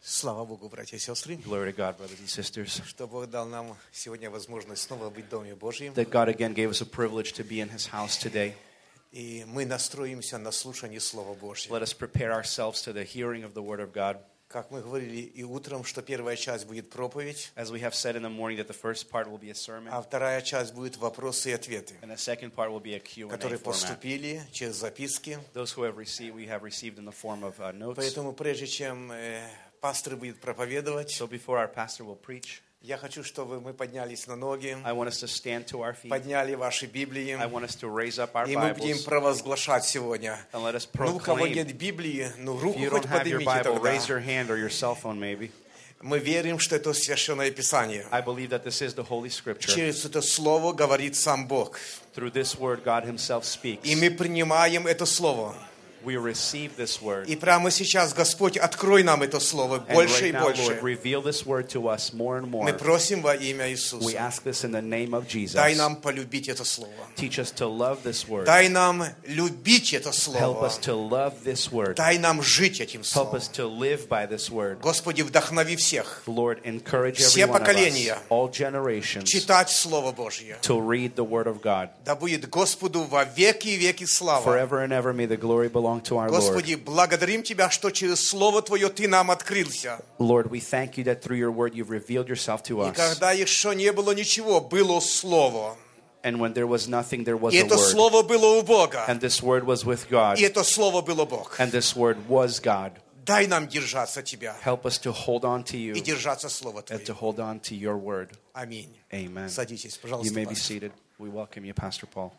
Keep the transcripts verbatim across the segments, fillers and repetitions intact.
Слава Богу, братья и сестры, Glory to God, brothers and sisters, что Бог дал нам сегодня возможность снова быть в Доме Божьем. that God again gave us a privilege to be in His house today. И мы настроимся на слушание Слова Божьего. Let us prepare ourselves to the hearing of the Word of God. Как мы говорили и утром, что первая часть будет проповедь, As we have said in the morning, that the first part will be a sermon, а вторая часть будет вопросы и ответы, and the second part will be a Q and A которые format. поступили через записки. Those who have received, we have received in the form of uh, notes. Поэтому прежде чем э, пастор будет проповедовать, So before our pastor will preach, я хочу, чтобы мы поднялись на ноги, I want us to stand to our feet. подняли ваши Библии, I want us to raise up our и мы будем Bibles, провозглашать сегодня. and let us Ну, у кого proclaim. нет Библии, ну, If руку you хоть don't have your поднимите Bible, тогда. raise your hand or your cell phone maybe. Мы верим, что это Священное Писание. I believe that this is the Holy Scripture. Через это Слово говорит сам Бог. Through this word, God Himself speaks. И мы принимаем это Слово. We receive this word. И прямо сейчас, Господь, открой нам это Слово And больше right и now, Lord, больше. reveal this word to us more and more. Мы просим во имя We Иисуса. ask this in the name of Jesus. Дай нам полюбить это Слово. Teach us to love this word. Дай нам любить это Help Слово. us to love this word. Дай нам жить этим Help Словом. us to live by this word. Господи, вдохнови всех Lord, encourage Все every one of us, поколения all generations, читать Слово Божье. to read the word of God. Да будет Господу во веки и веки слава. Forever and ever may the glory belong to our Lord. Господи, благодарим Тебя, что через Слово Твое Ты нам открылся. Lord, we thank you that through your word you've revealed yourself to И us. когда еще не было ничего, было Слово. And when there was nothing, there was И a это word. Слово было у Бога. And this word was with God. И это Слово было Бог. And this word was God. Дай нам держаться Тебя Help us to hold on to you и держаться Слова and to Твоего. hold on to your word. Аминь. Amen. Садитесь, You пожалуйста, may be пастор. seated. We welcome you, Pastor Paul.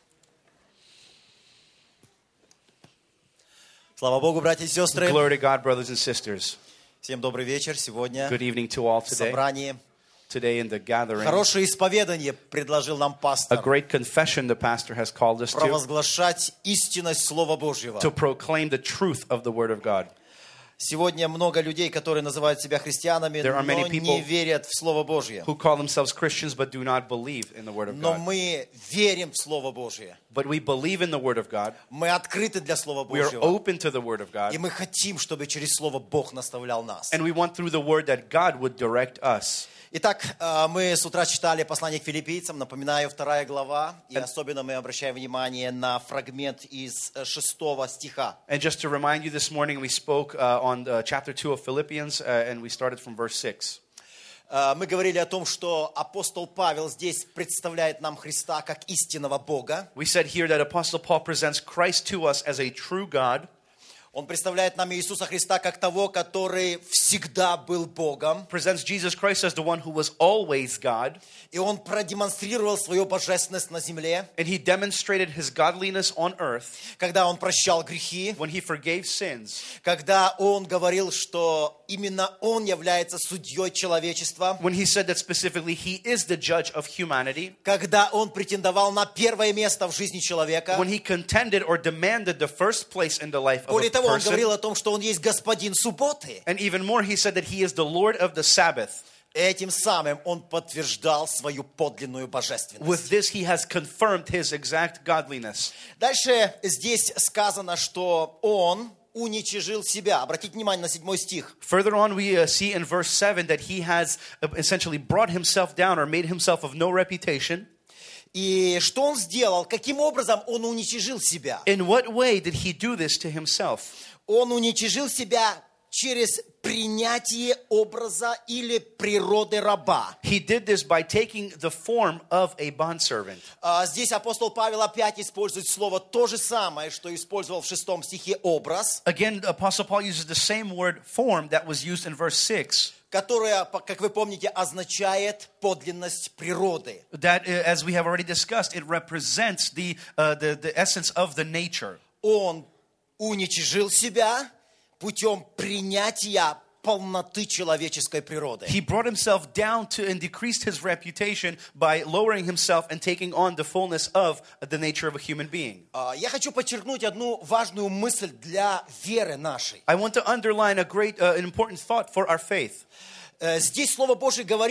Слава Богу, братья и сестры. Glory to God, brothers and sisters. Всем добрый вечер. Сегодня Good evening to all в today. собрании Today in the gathering, хорошее исповедание предложил нам a пастор. great confession the pastor has called us to, Провозглашать истинность Слова Божьего. to proclaim the truth of the word of God. Сегодня много людей, которые называют себя христианами, There are many но people не верят в Слово Божье. Who call themselves Christians but do not believe in the word of Но God. мы верим в Слово Божье. But we believe in the word of God. Мы открыты для Слова We are Божьего. open to the word of God. И мы хотим, чтобы через Слово Бог наставлял нас. And we want through the word that God would direct us. Итак, мы с утра читали послание к филиппийцам, напоминаю, вторая глава, и особенно мы обращаем внимание на фрагмент из шестого стиха. And just to remind you, this morning we spoke uh, on uh, chapter two of Philippians, uh, and we started from verse six. Мы говорили о том, что апостол Павел здесь представляет нам Христа как истинного Бога. We said here that Apostle Paul presents Christ to us as a true God. Он представляет нам Иисуса Христа как того, который всегда был Богом. Presents Jesus Christ as the one who was always God. И он продемонстрировал свою божественность на земле, And he demonstrated his godliness on earth когда он прощал грехи, when he forgave sins. когда он говорил, что именно он является судьей человечества, When he said that specifically he is the judge of humanity. когда он претендовал на первое место в жизни человека. When he contended or demanded the first place in the life of Более a того, он person. говорил о том, что он есть господин субботы. And even more, he said that he is the Lord of the Sabbath. Этим самым он подтверждал свою подлинную божественность. With this, he has confirmed his exact godliness. Дальше здесь сказано, что он уничижил себя. Обратите внимание на седьмой стих. Further on, we uh, see in verse seven that he has uh, essentially brought himself down or made himself of no reputation. И что он сделал? Каким образом он уничижил себя? In what way did he do this to himself? Он уничижил себя через принятие образа или природы раба. He did this by taking the form of a bondservant. А здесь апостол Павел опять использует слово то же самое, что использовал в шестом стихе образ, Again, Apostle Paul uses the same word form that was used in verse six. которое, как вы помните, означает подлинность природы. That, uh, as we have already discussed, it represents the, uh, the, the essence of the nature. Он уничижил себя путем принятия полноты человеческой природы. He brought himself down to and decreased his reputation by lowering himself and taking on the fullness of the nature of a human being. Я хочу подчеркнуть одну важную мысль для веры нашей. I want to underline a great, uh, an important thought for our faith. Здесь Слово Божие говорит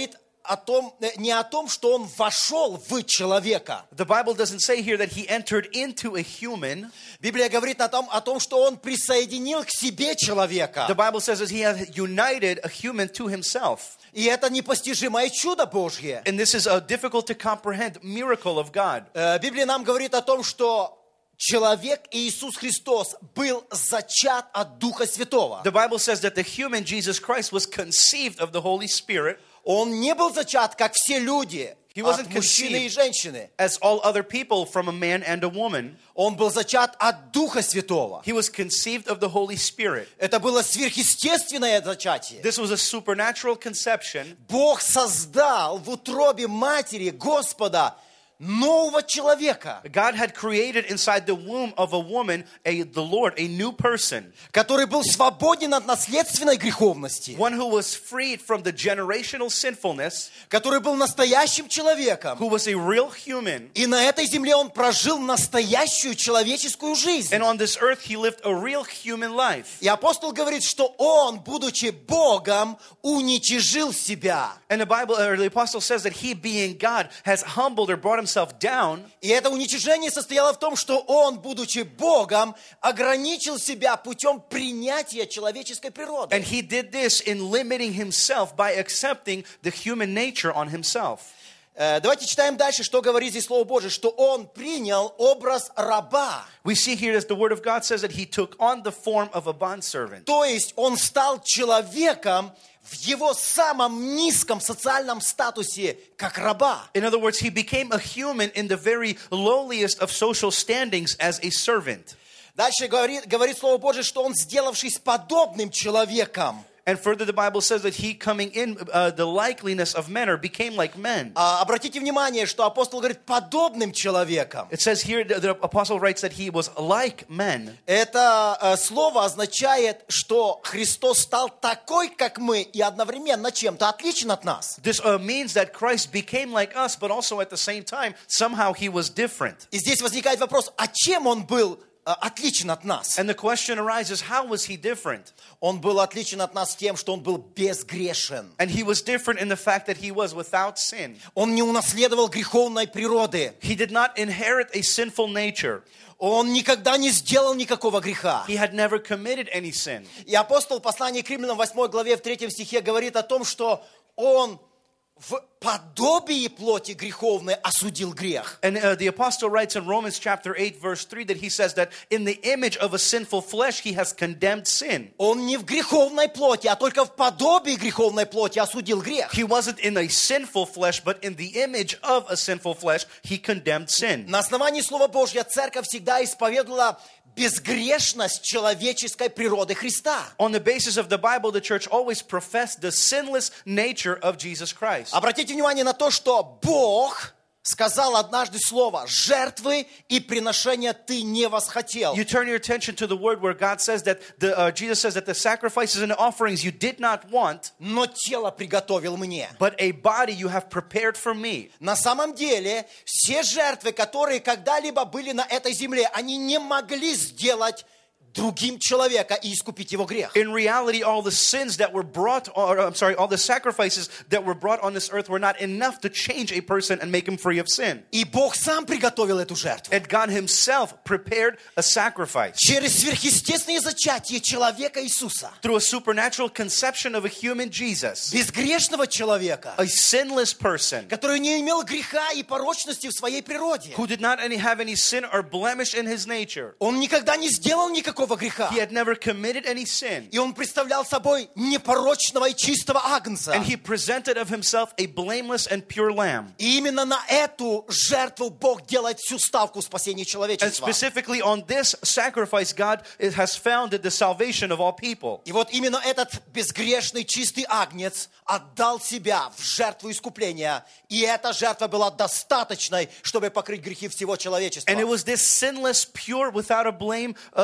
о том, не о том, что он вошел в человека. The Bible doesn't say here that he entered into a human. Библия говорит о том, о том, что он присоединил к себе человека. The Bible says that he has united a human to himself. И это непостижимое чудо Божье. And this is a difficult to comprehend miracle of God. Э, Библия нам говорит о том, что человек Иисус Христос был зачат от Духа Святого. The Bible says that the human Jesus Christ was conceived of the Holy Spirit. Он не был зачат, как все люди, He wasn't от мужчины и conceived женщины. as all other people from a man and a woman. Он был зачат от Духа Святого. He was conceived of the Holy Spirit. Это было сверхъестественное зачатие. This was a supernatural conception. Бог создал в утробе матери Господа нового человека, God had created inside the womb of a woman, a, the Lord, a new person. который был свободен от наследственной греховности, One who was freed from the generational sinfulness, который был настоящим человеком. who was a real human. И на этой земле он прожил настоящую человеческую жизнь. And on this earth, he lived a real human life. И апостол говорит, что он, будучи Богом, уничижил себя. And the Bible, or the apostle says that he, being God, has humbled or brought himself down. И это уничижение состояло в том, что он, будучи Богом, ограничил себя путем принятия человеческой природы. And he did this in limiting himself by accepting the human nature on himself. Э, Давайте читаем дальше, что говорит здесь Слово Божие, что он принял образ раба. We see here that the word of God says that he took on the form of a bondservant. То есть он стал человеком в его самом низком социальном статусе, как раба. In other words, he became a human in the very lowliest of social standings as a servant. Дальше говорит, говорит Слово Божие, что он, сделавшись подобным человеком. And further, the Bible says that he, coming in uh, the likeness of men, or became like men. А, обратите внимание, что апостол говорит подобным человеком. It says here, the, the apostle writes that he was like men. Это э, слово означает, что Христос стал такой, как мы, и одновременно чем-то отличен от нас. This uh, means that Christ became like us, but also at the same time, somehow he was different. И здесь возникает вопрос, а чем он был э, отличен от нас? And the question arises, how was he different? Он был отличен от нас тем, что он был безгрешен. And he was different in the fact that he was without sin. Он не унаследовал греховной природы. He did not inherit a sinful nature. Он никогда не сделал никакого греха. He had never committed any sin. И апостол в послании к Римлянам в восьмой главе в третьем стихе говорит о том, что он в подобии плоти греховной осудил грех. And uh, the apostle writes in Romans chapter eight verse three that he says that in the image of a sinful flesh he has condemned sin. Он не в греховной плоти, а только в подобии греховной плоти осудил грех. He wasn't in a sinful flesh, but in the image of a sinful flesh he condemned sin. На основании Слова Божьего церковь всегда исповедовала безгрешность человеческой природы Христа. On the basis of the Bible, the church always professed the sinless nature of Jesus Christ. Обратите внимание на то, что Бог сказал однажды слово: «Жертвы и приношения ты не восхотел». You turn your attention to the word where God says that the uh, Jesus says that the sacrifices and the offerings you did not want, но тело приготовил мне. but a body you have prepared for me. На самом деле, все жертвы, которые когда-либо были на этой земле, они не могли сделать другим человека и искупить его грех. In reality, all the sins that were brought, or I'm sorry, all the sacrifices that were brought on this earth were not enough to change a person and make him free of sin. И Бог сам приготовил эту жертву. And God himself prepared a sacrifice Через сверхъестественное зачатие человека Иисуса. through a supernatural conception of a human Jesus, Безгрешного человека, a sinless person который не имел греха и порочности в своей природе. who did not any have any sin or blemish in his nature. Он никогда не сделал никакого греха. He had never committed any sin. И он представлял собой непорочного и чистого агнца. And he presented of himself a blameless and pure lamb. И именно на эту жертву Бог делает всю ставку в спасении And человечества. specifically on this sacrifice, God has founded the salvation of all people. И вот именно этот безгрешный, чистый агнец отдал себя в жертву искупления. И эта жертва была достаточной, чтобы покрыть грехи всего человечества. And it was this sinless, pure, without a blame, uh, uh,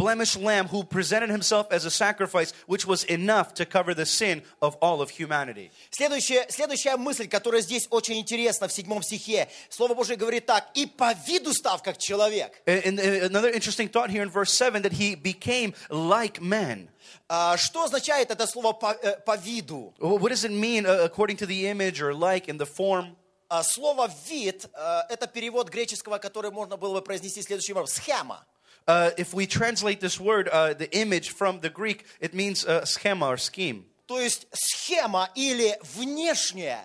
blemished lamb who presented himself as a sacrifice, which was enough to cover the sin of all of humanity. Следующая, следующая мысль, которая здесь очень интересна в седьмом стихе. Слово Божие говорит так: «И по виду став как человек». And, and another interesting thought here in verse seven, that he became like man. А, что означает это слово «по, э, по виду»? What does it mean uh, according to the image or like in the form? А, слово «вид» э, это перевод греческого, который можно было бы произнести следующим образом: схема. Uh, if we translate this word, uh, the image from the Greek, it means uh, schema or scheme. То есть схема или внешняя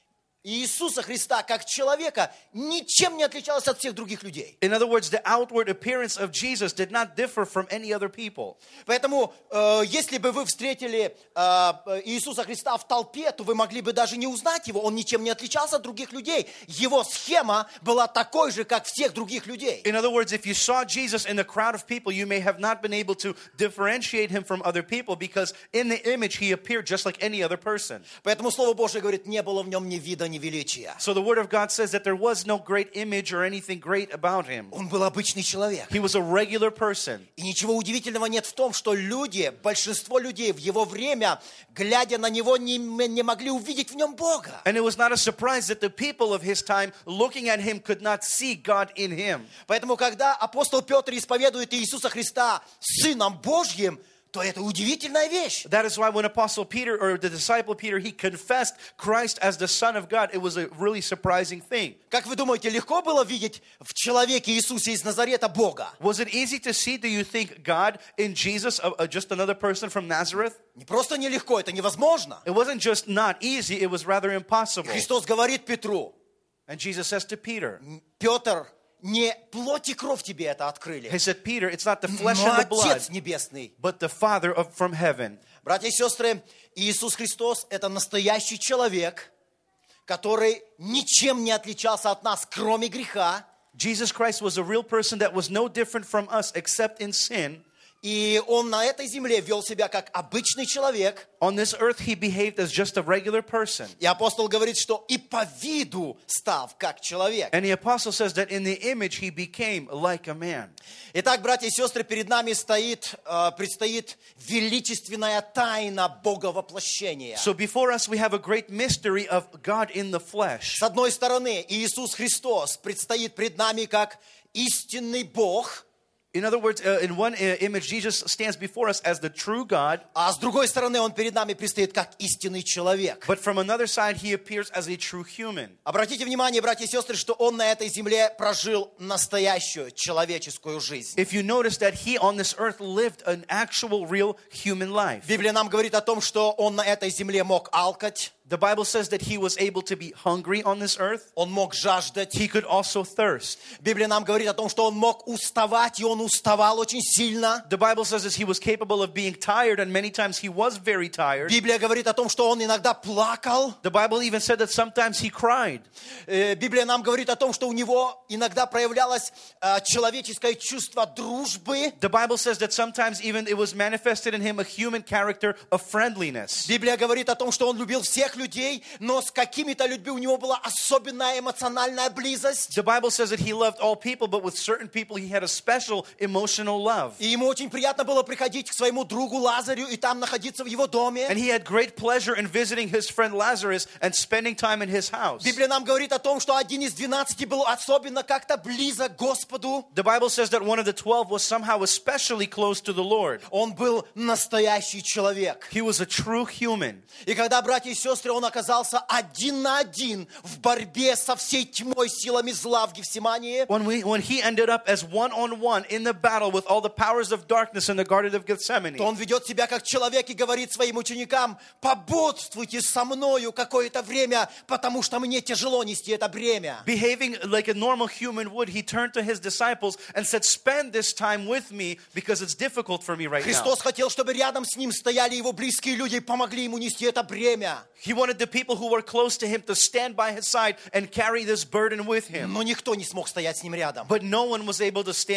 Иисуса Христа как человека ничем не отличалась от всех других людей. In other words, the outward appearance of Jesus did not differ from any other people. Поэтому, э, если бы вы встретили э, Иисуса Христа в толпе, то вы могли бы даже не узнать его. Он ничем не отличался от других людей. Его схема была такой же, как всех других людей. In other words, if you saw Jesus in a crowd of people, you may have not been able to differentiate him from other people, because in the image he appeared just like any other person. Поэтому Слово Божие говорит: не было в нем ни вида, ни величия. So the word of God says that there was no great image or anything great about him. Он был обычный человек. He was a regular person. И ничего удивительного нет в том, что люди, большинство людей в его время, глядя на него, не, не могли увидеть в нем Бога. And it was not a surprise that the people of his time, looking at him, could not see God in him. Поэтому, когда апостол Петр исповедует Иисуса Христа Сыном Божьим, то это удивительная вещь. That is why when Apostle Peter, or the disciple Peter, he confessed Christ as the Son of God, it was a really surprising thing. Как вы думаете, легко было видеть в человеке Иисусе из Назарета Бога? Was it easy to see, do you think, God in Jesus, uh, uh, just another person from Nazareth? Не просто нелегко, это невозможно. It wasn't just not easy, it was rather impossible. Христос говорит Петру: And Jesus says to Peter, Петр, не плоть и кровь тебе это открыли, he said, Peter, it's not the flesh но and the blood, Отец Небесный. but the Father of, from heaven. Братья и сестры, Иисус Христос — это настоящий человек, который ничем не отличался от нас, кроме греха. Jesus Christ was a real person that was no different from us except in sin. И Он на этой земле вел себя как обычный человек. On this earth, he behaved as just a regular person. И апостол говорит, что и по виду став как человек. And the apostle says that in the image, he became like a man. Итак, братья и сестры, перед нами стоит, э, предстоит величественная тайна Боговоплощения. So before us, we have a great mystery of God in the flesh. С одной стороны, Иисус Христос предстоит пред нами как истинный Бог. In other words, uh, in one uh, image, Jesus stands before us as the true God. А с другой стороны, Он перед нами предстоит как истинный человек. But from another side, he appears as a true human. Обратите внимание, братья и сестры, что Он на этой земле прожил настоящую человеческую жизнь. If you notice that he on this earth lived an actual, real human life. Библия нам говорит о том, что Он на этой земле мог алкать. The Bible says that he was able to be hungry on this earth. Он мог жаждать. He could also thirst. Библия нам говорит о том, что Он мог уставать, и Он уставал очень сильно. The Bible says that he was capable of being tired, and many times he was very tired. Библия говорит о том, что Он иногда плакал. The Bible even said that sometimes he cried. Библия нам говорит о том, что у Него иногда проявлялось человеческое чувство дружбы. The Bible says that sometimes even it was manifested in him a human character of friendliness. Библия говорит о том, что Он любил всех людей, но с какими-то людьми у Него была особенная эмоциональная близость. The Bible says that he loved all people, but with certain people he had a special emotional love. И Ему очень приятно было приходить к своему другу Лазарю и там находиться в его доме. And he had great pleasure in visiting his friend Lazarus and spending time in his house. Библия нам говорит о том, что один из двенадцати был особенно как-то близок к Господу. The Bible says that one of the twelve was somehow especially close to the Lord. Он был настоящий человек. He was a true human. И когда, братья и сестры, Он оказался один на один в борьбе со всей тьмой силами зла в Гефсимании, When we when he ended up as one on one in the battle with all the powers of darkness in the Garden of Gethsemane, то Он ведет себя как человек и говорит своим ученикам: пободствуйте со мною какое-то время, потому что мне тяжело нести это бремя. behaving like a normal human would, he turned to his disciples and said, "Spend this time with me because it's difficult for me right now." Христос хотел, чтобы рядом с Ним стояли Его близкие люди и помогли Ему нести это бремя. He wanted the people who were close to him to stand by his side and carry this burden with him. Но никто не смог стоять с Ним рядом. But no one was able to stand by his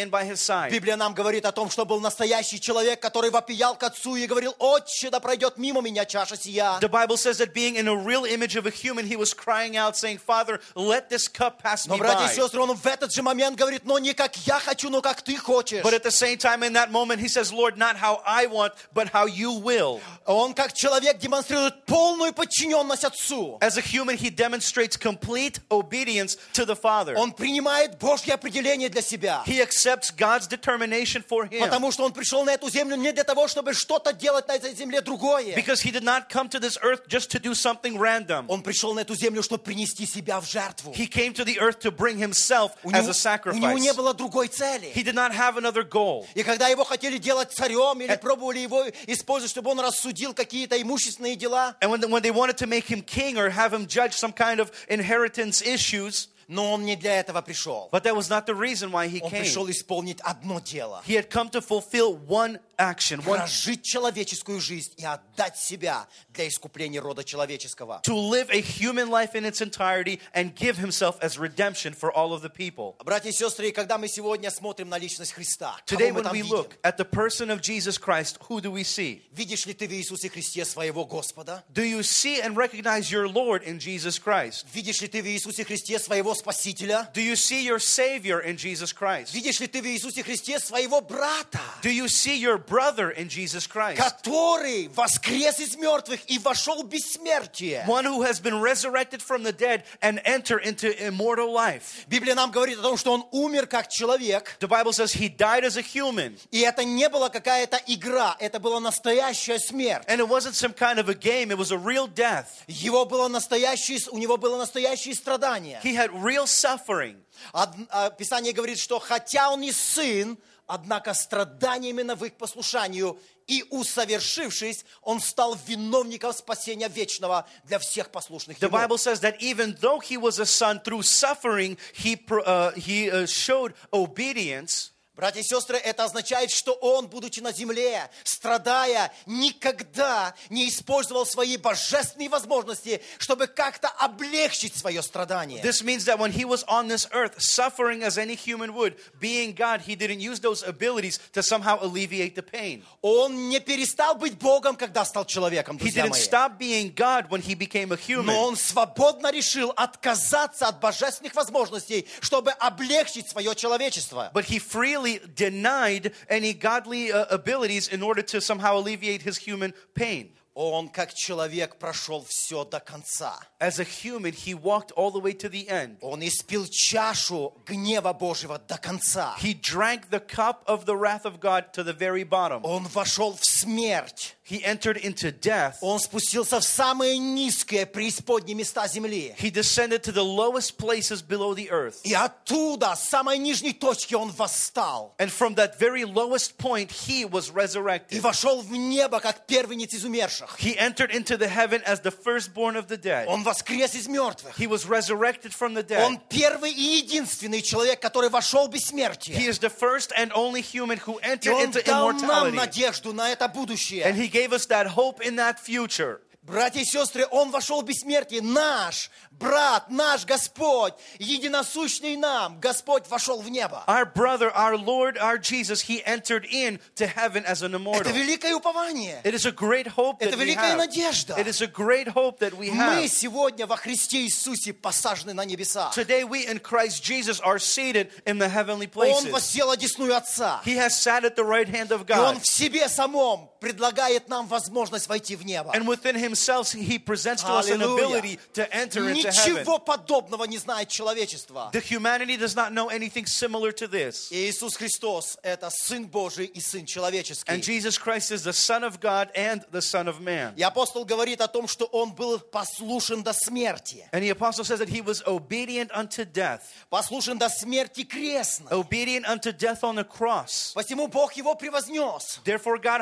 side. Библия нам говорит о том, что был настоящий человек, который вопиял к Отцу и говорил: «Отче, да пройдет мимо меня чаша сия». The Bible says that being in a real image of a human, he was crying out saying, Father, let this cup pass Но, me братья и by. сестры, он в этот же момент говорит: «Но не как я хочу, но как ты хочешь». But at the same time, in that moment, he says, Lord, not how I want, but how you will. Он как человек демонстрирует полную подчиненность Отцу. As a human, he demonstrates complete obedience to the Father. Он принимает Божье определение для себя. He accepts God's determination for him. Потому что он пришел на эту землю не для того, чтобы что-то делать на этой земле другое. Because he did not come to this earth just to do something random. Он пришел на эту землю, чтобы принести себя в жертву. He came to the earth to bring himself У as него, a у него не sacrifice. было другой цели. He did not have another goal. И когда его хотели делать царем или пробовали его использовать, чтобы он рассудил какие-то имущественные дела, And when, when they wanted to make him king or have him judge some kind of inheritance issues, но он не для этого пришел. but that was not the reason why he Он came. пришел исполнить одно дело. He had come to fulfill one action, one, Прожить человеческую жизнь и отдать себя для искупления рода человеческого. to live a human life in its entirety and give himself as redemption for all of the people. Братья и сестры, когда мы сегодня смотрим на личность Христа, Today, кого мы when там we видим? look at the person of Jesus Christ, who do we see? Видишь ли ты в Иисусе Христе своего Господа? Do you see and recognize your Lord in Jesus Christ? Видишь ли ты в Иисусе Христе своего Спасителя? Do you see your Savior in Jesus Christ? Видишь ли ты в Иисусе Христе своего брата, Do you see your brother in Jesus Christ? который воскрес из мертвых и вошел в бессмертие? One who has been resurrected from the dead and enter into immortal life. Библия нам говорит о том, что он умер как человек, The Bible says he died as a human. и это не была какая-то игра, это была настоящая смерть. And it wasn't some kind of a game, it was a real death. Его было настоящее, у него было настоящее страдание. He had real suffering. Од- а, Писание говорит, что хотя он и сын, однако страданиями на их послушанию и усовершившись, он стал виновником спасения вечного для всех послушных The ему. Bible says that even though he was a son, through suffering, he, pro- uh, he uh, showed obedience. Братья и сестры, это означает, что он, будучи на земле, страдая, никогда не использовал свои божественные возможности, чтобы как-то облегчить свое страдание. This means that when he was on this earth, suffering as any human would, being God, he didn't use those abilities to somehow alleviate the pain. Он не перестал быть Богом, когда стал человеком, He друзья didn't мои. stop being God when he became a Но human. он свободно решил отказаться от божественных возможностей, чтобы облегчить свое человечество. But he freely denied any godly uh, abilities in order to somehow alleviate his human pain. Он, как человек, прошел все до конца. As a human, he walked all the way to the end. Он испил чашу гнева Божьего до конца. He drank the cup of the wrath of God to the very bottom. Он вошел в смерть. He entered into death. Он спустился в самые низкие преисподние места земли. He descended to the lowest places below the earth. И оттуда, с самой нижней точки, он восстал. And from that very lowest point, he was И resurrected. вошел в небо, как первенец из умерших. He entered into the heaven as the firstborn of the dead. Он воскрес из мертвых. He was resurrected from the Он dead. первый и единственный человек, который вошел в He бессмертие. is the first and only human who И entered он into дал нам immortality. надежду на это And будущее. he gave us that hope in that future. Братья и сестры, он вошел в бессмертие. Наш брат, наш Господь, единосущный нам, Господь вошел в небо. Our brother, our Lord, our Jesus, he entered into heaven as an Это immortal. великое упование. It is a great hope that Это we великая have. надежда. It is a great hope that we Мы have. сегодня во Христе Иисусе посажены на небеса. Today we in Christ Jesus are seated in the heavenly Он places. воссел одесную Отца. He has sat at the right hand of И Он God. в себе самом предлагает нам возможность войти в небо. And within himself, he presents to us an Hallelujah. ability to enter into heaven. Ничего подобного не знает человечество. The humanity does not know anything similar to this. И Иисус Христос – это Сын Божий и Сын And человеческий. Jesus Christ is the Son of God and the Son of Man. И апостол говорит о том, что Он был послушен до смерти. And the apostle says that he was obedient unto death. Послушен до смерти крестной. Obedient unto death on the cross. Посему Бог Его превознес. Therefore God highly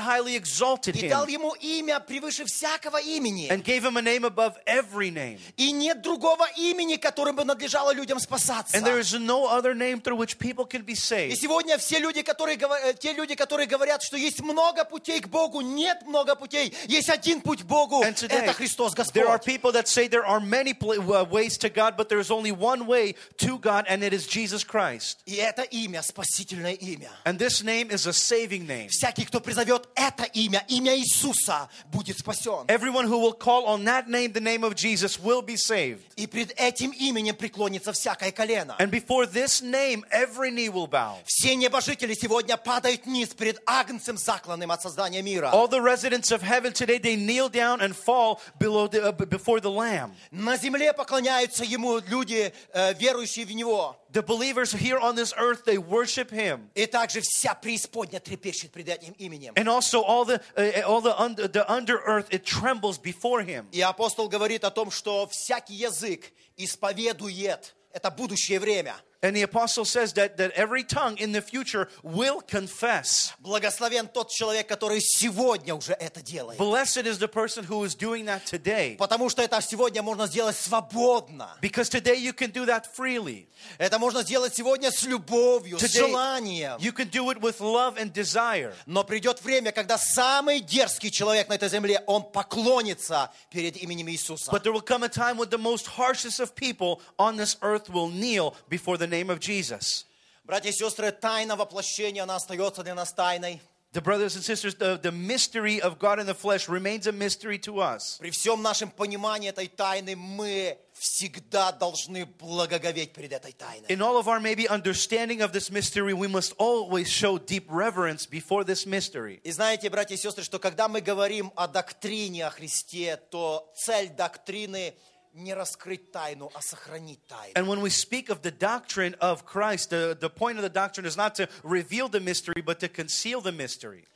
exalted и дал him ему имя превыше всякого имени. and gave him a name above every name. И нет другого имени, которым бы надлежало людям спасаться. And there is no other name through which people can be И saved. сегодня все люди, которые, говор- те люди, которые говорят, что есть много путей к Богу, нет много путей, есть один путь к Богу, And today, это Христос there are Господь. people that say there are many pla- uh, ways to God, but there is only one way to God, and it is Jesus Christ. И это имя, спасительное имя. And this name is a saving name. Всякий, кто призовет это имя, имя Иисуса, будет спасен. Everyone who will call on that name, the name of Jesus, will be saved. И пред этим именем преклонится всякое колено. And before this name, every knee will bow. Все небожители сегодня падают низ перед Агнцем, закланным от создания мира. All the residents of heaven today, they kneel down and fall below the, uh, before the Lamb. На земле поклоняются Ему люди, э, верующие в Него. The believers here on this earth, they worship Him. И также вся преисподня трепещет пред этим именем. And also all the uh, all the under, the under earth, it trembles before Him. И апостол говорит о том, что всякий язык исповедует. Это будущее время. And the apostle says that, that every tongue in the future will confess. Благословен тот человек, который сегодня уже это делает. Blessed is the person who is doing that today. Потому что это сегодня можно сделать свободно. Because today you can do that freely. Это можно сделать сегодня с любовью, с Today желанием. you can do it with love and desire. Но придет время, когда самый дерзкий человек на этой земле, он поклонится перед именем Иисуса. But there will come a time when the most harshest of people on this earth will kneel before the name of Jesus. Братья и сестры, тайна воплощения, она остается для нас тайной. The brothers and sisters, the, the mystery of God in the flesh remains a mystery to us. При всем нашем понимании этой тайны мы всегда должны благоговеть перед этой тайной. In all of our maybe understanding of this mystery, we must always show deep reverence before this mystery. И знаете, братья и сестры, что когда мы говорим о доктрине о Христе, то цель доктрины не раскрыть тайну, а сохранить тайну. And when we speak of the doctrine of Christ, the, the point of the doctrine is not to reveal the mystery, but to conceal the mystery.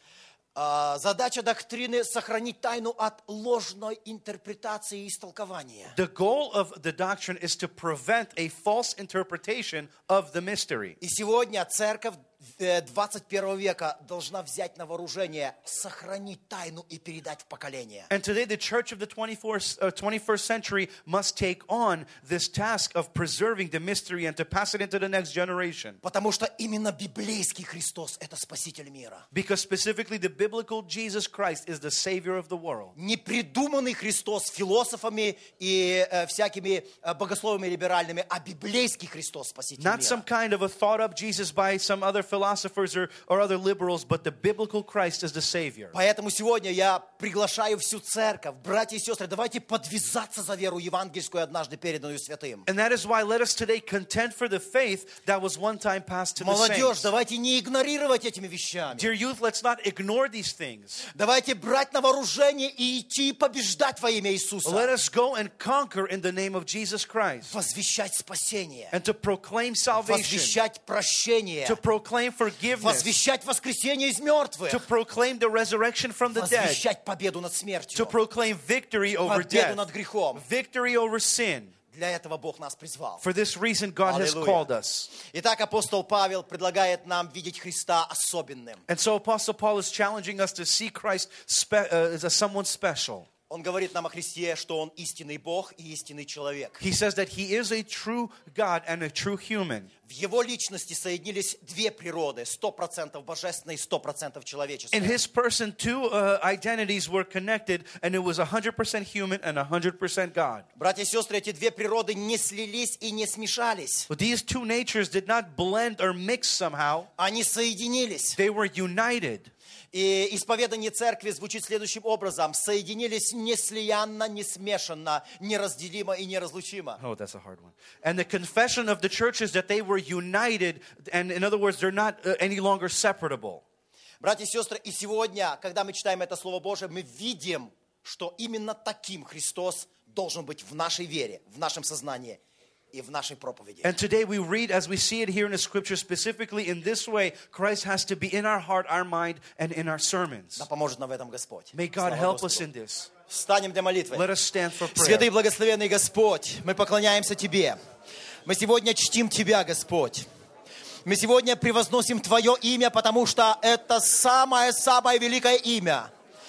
А, задача доктрины — сохранить тайну от ложной интерпретации и истолкования. The goal of the doctrine is to prevent a false interpretation of the mystery. И сегодня церковь двадцать первого века должна взять на вооружение, сохранить тайну и передать в поколение. And today the church of the twenty-fourth, uh, twenty-first century must take on this task of preserving the mystery and to pass it into the next generation. Потому что именно библейский Христос — это Спаситель мира. Because specifically the biblical Jesus Christ is the Savior of the world. Не придуманный Христос философами и э, всякими э, богословами либеральными, а библейский Христос — Спаситель Not мира. some kind of a thought up Jesus by some other philosophers or, or other liberals, but the biblical Christ is the Savior. Поэтому сегодня я приглашаю всю церковь, братья и сестры, давайте подвязаться за веру евангельскую, однажды переданную святым. And that is why let us today contend for the faith that was one time passed to the Молодежь, saints. давайте не игнорировать этими вещами. Dear youth, let's not ignore these things. Давайте брать на вооружение и идти побеждать во имя Иисуса. Let us go and conquer in the name of Jesus Christ. Возвещать спасение. And to proclaim salvation. Возвещать прощение. To proclaim forgiveness. Возвещать воскресение из мертвых. To proclaim the resurrection from the dead. Возвещать победу над смертью. To proclaim victory over Победу death. над грехом. Victory over sin. Для этого Бог нас призвал. For this reason, God has Аллилуйя. called us. Итак, апостол Павел предлагает нам видеть Христа особенным. And so Apostle Paul is challenging us to see Christ spe- uh, as a someone special. Он говорит нам о Христе, что Он истинный Бог и истинный человек. He says that he is a true God and a true human. В Его личности соединились две природы, сто процентов божественной и сто процентов In человеческой. his person, two uh, identities were connected, and it was one hundred percent human and one hundred percent God. Bратья и сестры, эти две природы не слились и не смешались. But these two natures did not blend or mix somehow. Они соединились. They were united. И исповедание церкви звучит следующим образом. Соединились неслиянно, не смешанно, неразделимо и неразлучимо. Oh, that's a hard one. And the confession of the church is that they were united, and in other words, they're not uh, any longer separable. Братья и сестры, и сегодня, когда мы читаем это Слово Божие, мы видим, что именно таким Христос должен быть в нашей вере, в нашем сознании и в нашей проповеди. And today we read, as we see it here in the scripture, specifically in this way, Christ has to be in our heart, our mind, and in our sermons. Да поможет нам в этом Господь. May God Слава help us Господу. in this. Встанем для молитвы. Let us stand for prayer. Святый и благословенный Господь, мы поклоняемся Тебе. Мы сегодня чтим Тебя, Господь. Мы сегодня превозносим Твое имя, потому что это самое-самое великое имя.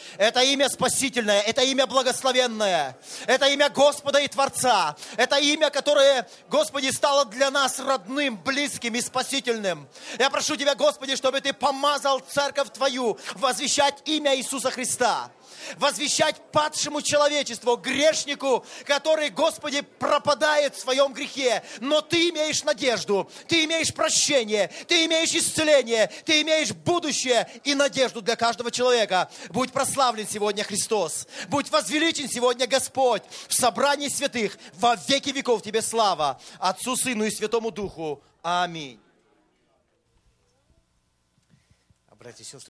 Это имя спасительное, это имя благословенное, это имя Господа и Творца, это имя, которое, Господи, стало для нас родным, близким и спасительным. Я прошу Тебя, Господи, чтобы Ты помазал церковь Твою возвещать имя Иисуса Христа, возвещать падшему человечеству, грешнику, который, Господи, пропадает в своем грехе, но Ты имеешь надежду, Ты имеешь прощение, Ты имеешь исцеление, Ты имеешь будущее и надежду для каждого человека. Будь прославлен сегодня Христос, будь возвеличен сегодня Господь в собрании святых, во веки веков Тебе слава, Отцу, Сыну и Святому Духу. Аминь. Братья и сестры,